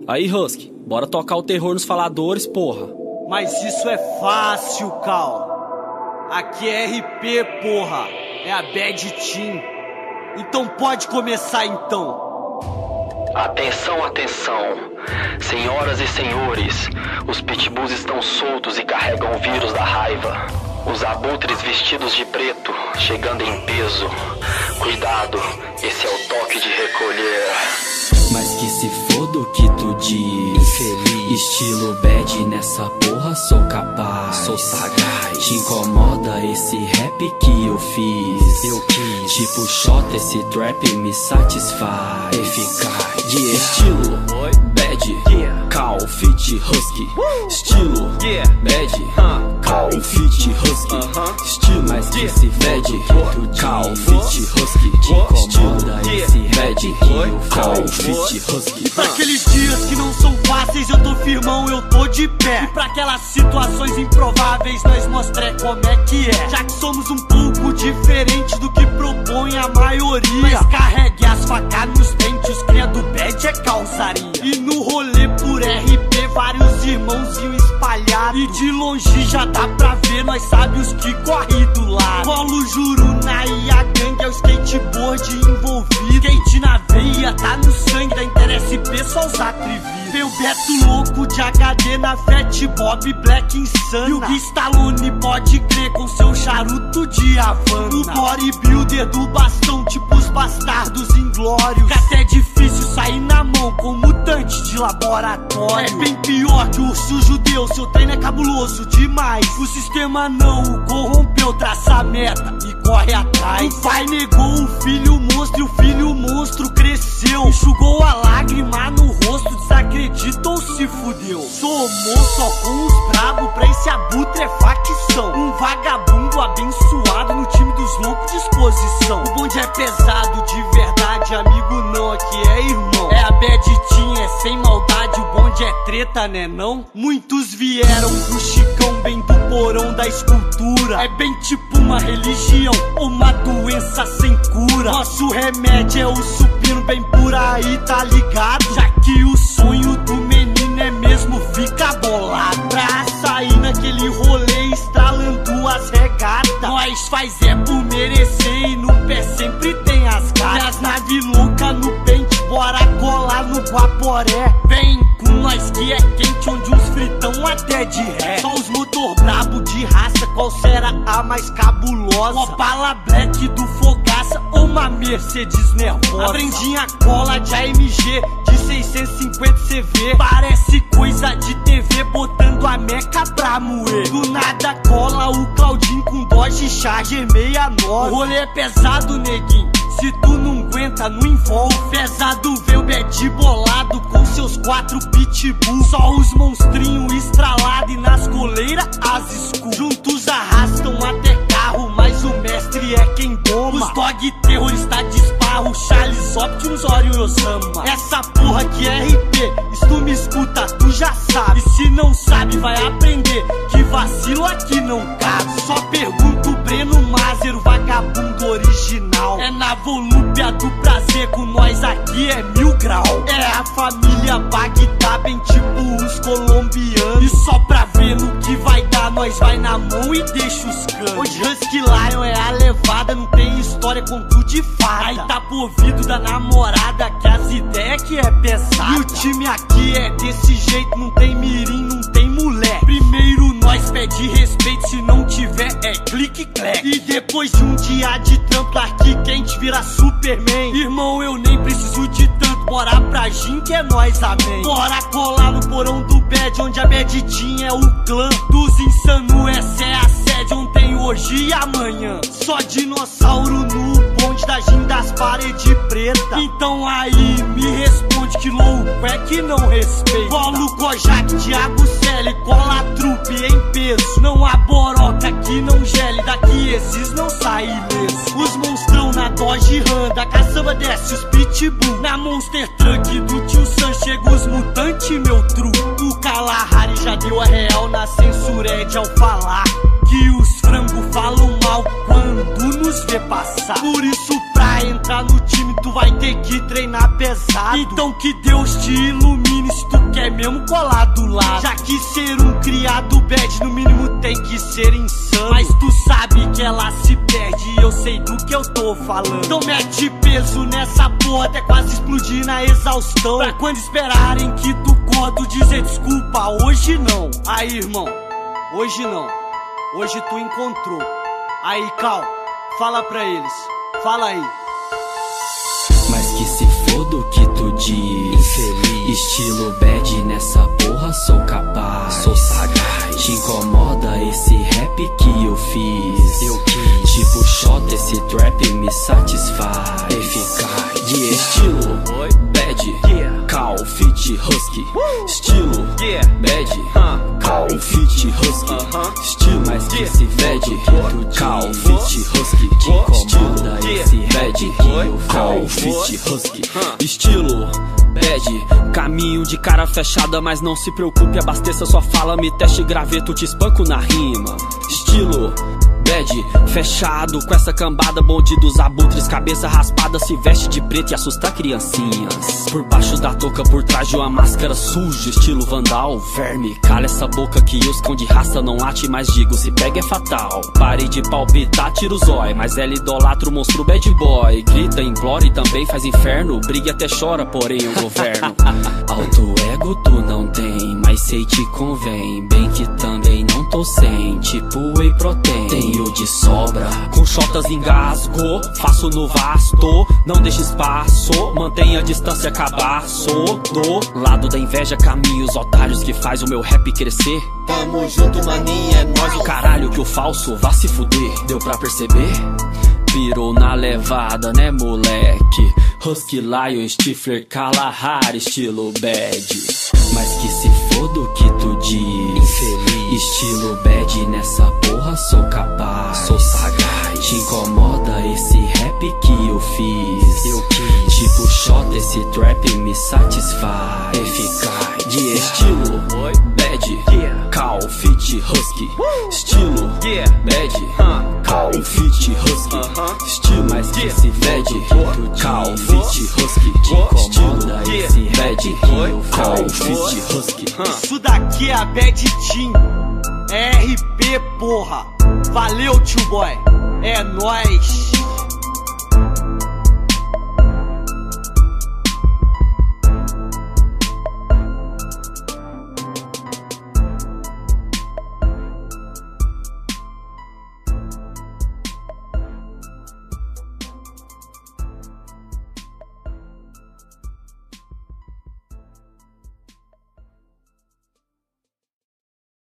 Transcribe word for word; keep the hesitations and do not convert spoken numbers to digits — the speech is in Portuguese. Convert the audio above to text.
Aí, Husky, bora tocar o terror nos faladores, porra. Mas isso é fácil, Cal. Aqui é R P, porra. É a Bad Team. Então pode começar, então. Atenção, atenção. Senhoras e senhores, os pitbulls estão soltos e carregam o vírus da raiva. Os abutres vestidos de preto, chegando em peso. Cuidado, esse é o toque de recolher. Mas que se foda o que tu diz, infeliz. Estilo bad nessa porra sou capaz, sou sagaz. Te incomoda esse rap que eu fiz, eu quis. Tipo shot, esse trap me satisfaz. Eficaz, yeah. Estilo bad, yeah. Cal, fit, husky. uh. Estilo yeah. bad, uh. Cal, fit, husky. uh -huh. Estilo, mas que yeah. se fede, uh. Cal, fit, husky. Te incomoda yeah. esse bad, uh. Cal, fit, husky. E pra aqueles dias que não são fáceis, eu tô firmão, eu tô de pé. E pra aquelas situações improváveis, nós mostramos como é que é. Já que somos um pouco diferente do que propõe a maioria, mas carregue as facas nos dentes, os cria do bad é calçaria. E no rolê por R P, vários irmãos iam espalhados. E de longe já dá pra ver, nós sabe os que corre do lado. Colo Juruna e a gangue é o skateboard envolvido. Skate na veia, tá no sangue da Inter-S P, só os atrevidos. Meu Beto louco de H D na Fat Bob Black insana. E o Gui Stallone pode crer com seu charuto de Havana. O bodybuilder do bastão, tipo os bastardos inglórios. Que até é difícil sair na mão com mutante de laboratório. É bem pior que o urso judeu, seu treino é cabuloso demais. O sistema não o corrompeu, traça a meta e corre atrás. O pai negou o filho monstro e o filho monstro cresceu. Enxugou a lágrima no rosto, desacredita ou se fudeu. Somou só com os brabo, pra esse abutre é facção. Um vagabundo abençoado no time dos loucos de exposição. O bonde é pesado de verdade, amigo não, aqui é irmão. É a Bad Team, é sem maldade, o bonde é treta, né não? Muitos vieram pro Chicão, bem do porão da escultura. É bem tipo uma religião, uma doença sem cura. Nosso remédio é o supino, bem por aí, tá ligado? Já que o sonho do menino é mesmo ficar bolado. Pra sair naquele rolê estralando as regatas, nós faz é por merecer e no pé sempre tem as gatas. E as naves loucas no pente, bora colar no Guaporé. Vem com nós que é quente, onde uns fritão até de ré. Só os motor brabo de raça, qual será a mais cabulosa? Opala Black do Fogaça ou uma Mercedes nervosa? A brandinha cola de A M G de seiscentos e cinquenta C V, parece coisa de T V botando a meca pra moer. Do nada cola o Claudinho com Dodge Charger sessenta e nove. O rolê é pesado, neguinho, se tu não aguenta, não envolve. Pesado vê o bad bolado com seus quatro pitbull. Só os monstrinhos estralados e nas coleiras as skull. Juntos arrastam até carro, mas o mestre é quem doma. Os dog terrorista de esparro, Charles Optimus, Orion Osama. Essa porra que é R P, se tu me escuta, tu já sabe. E se não sabe, vai aprender que vacilo aqui não cabe. Só pergunto o Breno Mazer, o vagabundo original. É na volúpia do prazer, com nós aqui é mil grau. É a família Bagdá, bem tipo os colombianos. E só pra ver no que vai dar, nós vai na mão e deixa os canos. Hoje Husky Lion é a levada, não tem história com tu de fada. Aí tá pro ouvido da namorada que as ideias que é pesada. E o time aqui é desse jeito, não tem mirim, não tem mulher. Primeiro nós pede respeito, se não tiver é clique-clack. E depois de um dia de trampo aqui quente vira Superman. Irmão, eu nem preciso de tanto, bora pra Gin que é nós, amém. Bora colar no porão do bad, onde a Bad Team é o clã dos insano, essa é a sede, ontem, hoje e amanhã. Só dinossauro no bonde da Gin das paredes preta. Então aí me responde que louco é que não respeita. Colo Kojak, Thiago Selle, cola trupe em peso. Não há boroca que não gele, daqui esses não saem ileso. Os monstrão na Dodge Ram, da caçamba desce os pitbull. Na Monster Truck do tio Sam chega os mutantes, meu truque. O Kalahari já deu a real na censurede ao falar que os frangos falam mal quando nos vê passar. Por isso pra entrar no time tu vai ter que treinar pesado. Então que Deus te ilumine define se tu quer mesmo colar do lado. Já que ser um criado bad no mínimo tem que ser insano, mas tu sabe que ela se perde e eu sei do que eu tô falando. Então mete peso nessa porra até quase explodir na exaustão, pra quando esperarem que tu conto dizer desculpa, hoje não. Aí irmão, hoje não, hoje tu encontrou. Aí Cal, fala pra eles, fala aí. Mas que se foda o que tu diz, infeliz. Estilo bad nessa porra sou capaz, sou sagaz. Te incomoda esse rap que eu fiz, eu quis. Tipo shot, esse trap me satisfaz, eficaz. Yeah. Estilo bad, yeah. Cal fit husky, uh. Estilo yeah. Bad, uh. Cal fit husky, uh -huh. Estilo mais que yeah. Esse bad, Cal fit husky. Te incomoda yeah. Esse bad que eu Cal fit husky, uh. Estilo bad, caminho de cara fechada, mas não se preocupe, abasteça sua fala, me teste graveto, te espanco na rima. Estilo bad, fechado com essa cambada, bonde dos abutres, cabeça raspada, se veste de preto e assusta criancinhas. Por baixo da touca, por trás de uma máscara suja, estilo vandal, verme. Cala essa boca que os cão de raça não late, mas digo, se pega é fatal. Pare de palpitar, tira o zói, mas ela idolatra o monstro bad boy. Grita, implora e também faz inferno, briga e até chora, porém eu governo. Alto ego tu não tem, mas sei te convém, bem que também não tô sem, tipo whey protein. Tenho de sobra, com shotas engasgo, faço no vasto, não deixe espaço, mantenha a distância, cabaço. Do lado da inveja, caminho os otários que faz o meu rap crescer. Tamo junto, maninha, é nóis o caralho que o falso vá se fuder. Deu pra perceber? Pirou na levada, né moleque? Husky, Lion, Stifler, Kalahari, estilo bad. Mas que se foda o que tu diz, infeliz. Estilo bad nessa porra sou capaz, sou sagaz. Te incomoda esse rap que eu fiz, eu quis. Tipo shot, esse trap me satisfaz, eficaz. De yeah. Estilo bad, yeah. Cal fit husky, uh. Estilo yeah. Bad, uh. Cal fit husky, uh -huh. Estilo mais que yeah. Esse bad, Cal fit husky. Te incomoda yeah. Esse bad que eu Cal fit husky. Isso daqui é a Bad Team, é R P porra. Valeu tio boy, é nóis.